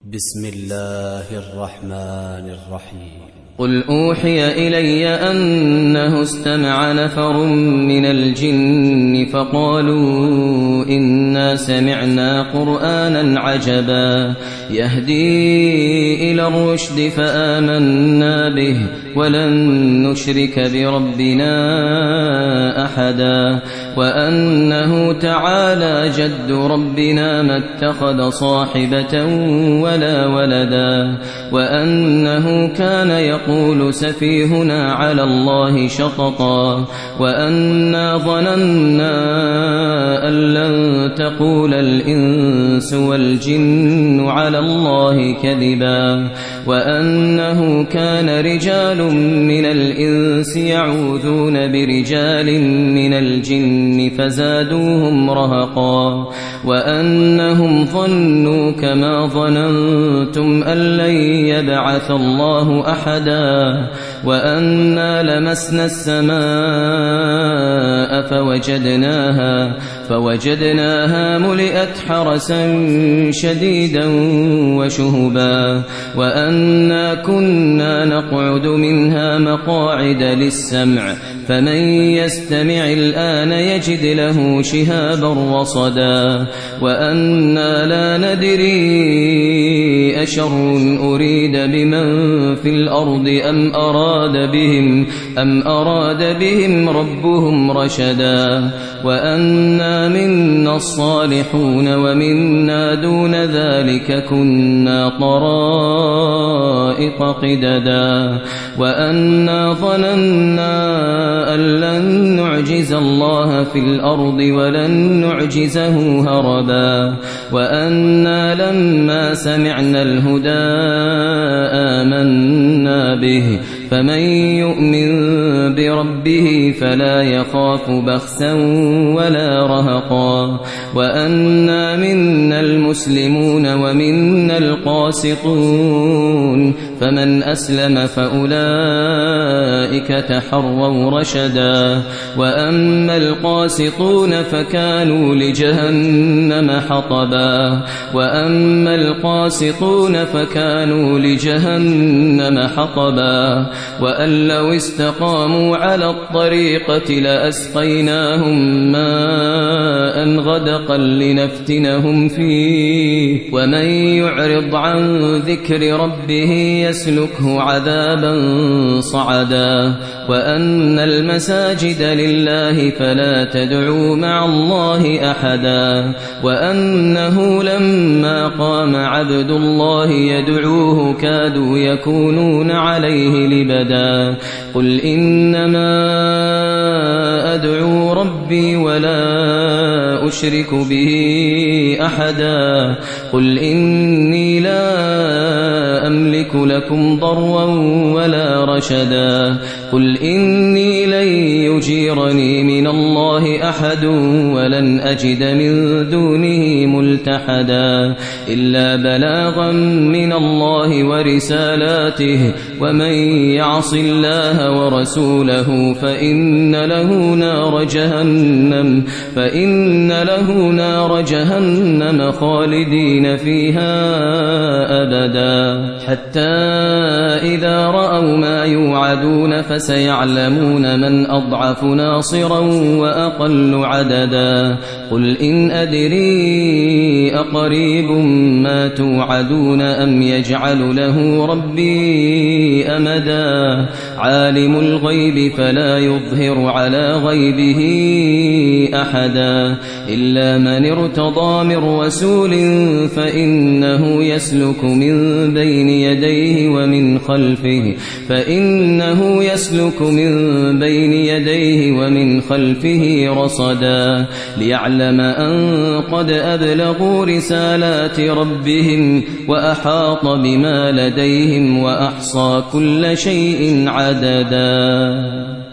بسم الله الرحمن الرحيم. قل أوحي إلي أنه استمع نفر من الجن فقالوا إنا سمعنا قرآنا عجبا يهدي إلى الرشد فآمنا به ولن نشرك بربنا أحدا وأنه تعالى جد ربنا ما اتخذ صاحبة ولا ولدا وأنه كان يقول سفيهنا على الله شططا وأنا ظننا أن لن تقول الإنس والجن على الله كذبا وأنه كان رجال من الإنس يعوذون برجال من الجن فزادوهم رهقا وأنهم ظنوا كما ظننتم أن لن يبعث الله أحدا وأنا لمسنا السماء فوجدناها ملئت حرسا شديدا وشهبا وأنا كنا نقعد منها مقاعد للسمع فمن يستمع الآن يجد له شهابا رصدا وأنا لا ندري أشر أريد بمن في الأرض أم أراد بهم ربهم رشدا وأنا منا الصالحون ومنا دون ذلك كنا طرائق قددا وأنا ظننا أن لن نعجز الله في الأرض ولن نعجزه هربا وأنا لما سمعنا الهدى آمنا به فمن يؤمن بربه فلا يخاف بخسا ولا رهقا وأنا منا المسلمون ومنا القاسطون فمن أسلم فأولئك تحروا رشدا وأما القاسطون فكانوا لجهنم حطبا وأن لو استقاموا على الطريقة لأسقيناهم ماء غدقا لنفتنهم فيه ومن يعرض عن ذكر ربه يسلكه عذابا صعدا وأن المساجد لله فلا تدعوا مع الله أحدا وأنه لما قام عبد الله يدعوه كادوا يكونون عليه لبدا قل إنما أدعو ربي ولا أشرك به أحدا قل إني لا أملك لكم ضرا ولا رشدا قل إني لن يجيرني من الله أحد ولن أجد من دونه ملتحدا إلا بلاغا من الله ورسالاته ومن يعص الله ورسوله فإن له نار جهنم خالدين فيها أبدا حتى إذا رأوا ما يوعدون فسيعلمون من أضعف ناصرا وأقل عددا قل إن أدري أقريب ما توعدون أم يجعل له ربي أمدا عالم الغيب فلا يظهر على غيبه أحدا إلا من ارتضى من رسول فإنه يسلك من بين يديه ومن خلفه رصدا ليعلم أن قد أبلغوا رسالات ربهم وأحاط بما لديهم وأحصى كل شيء عددا.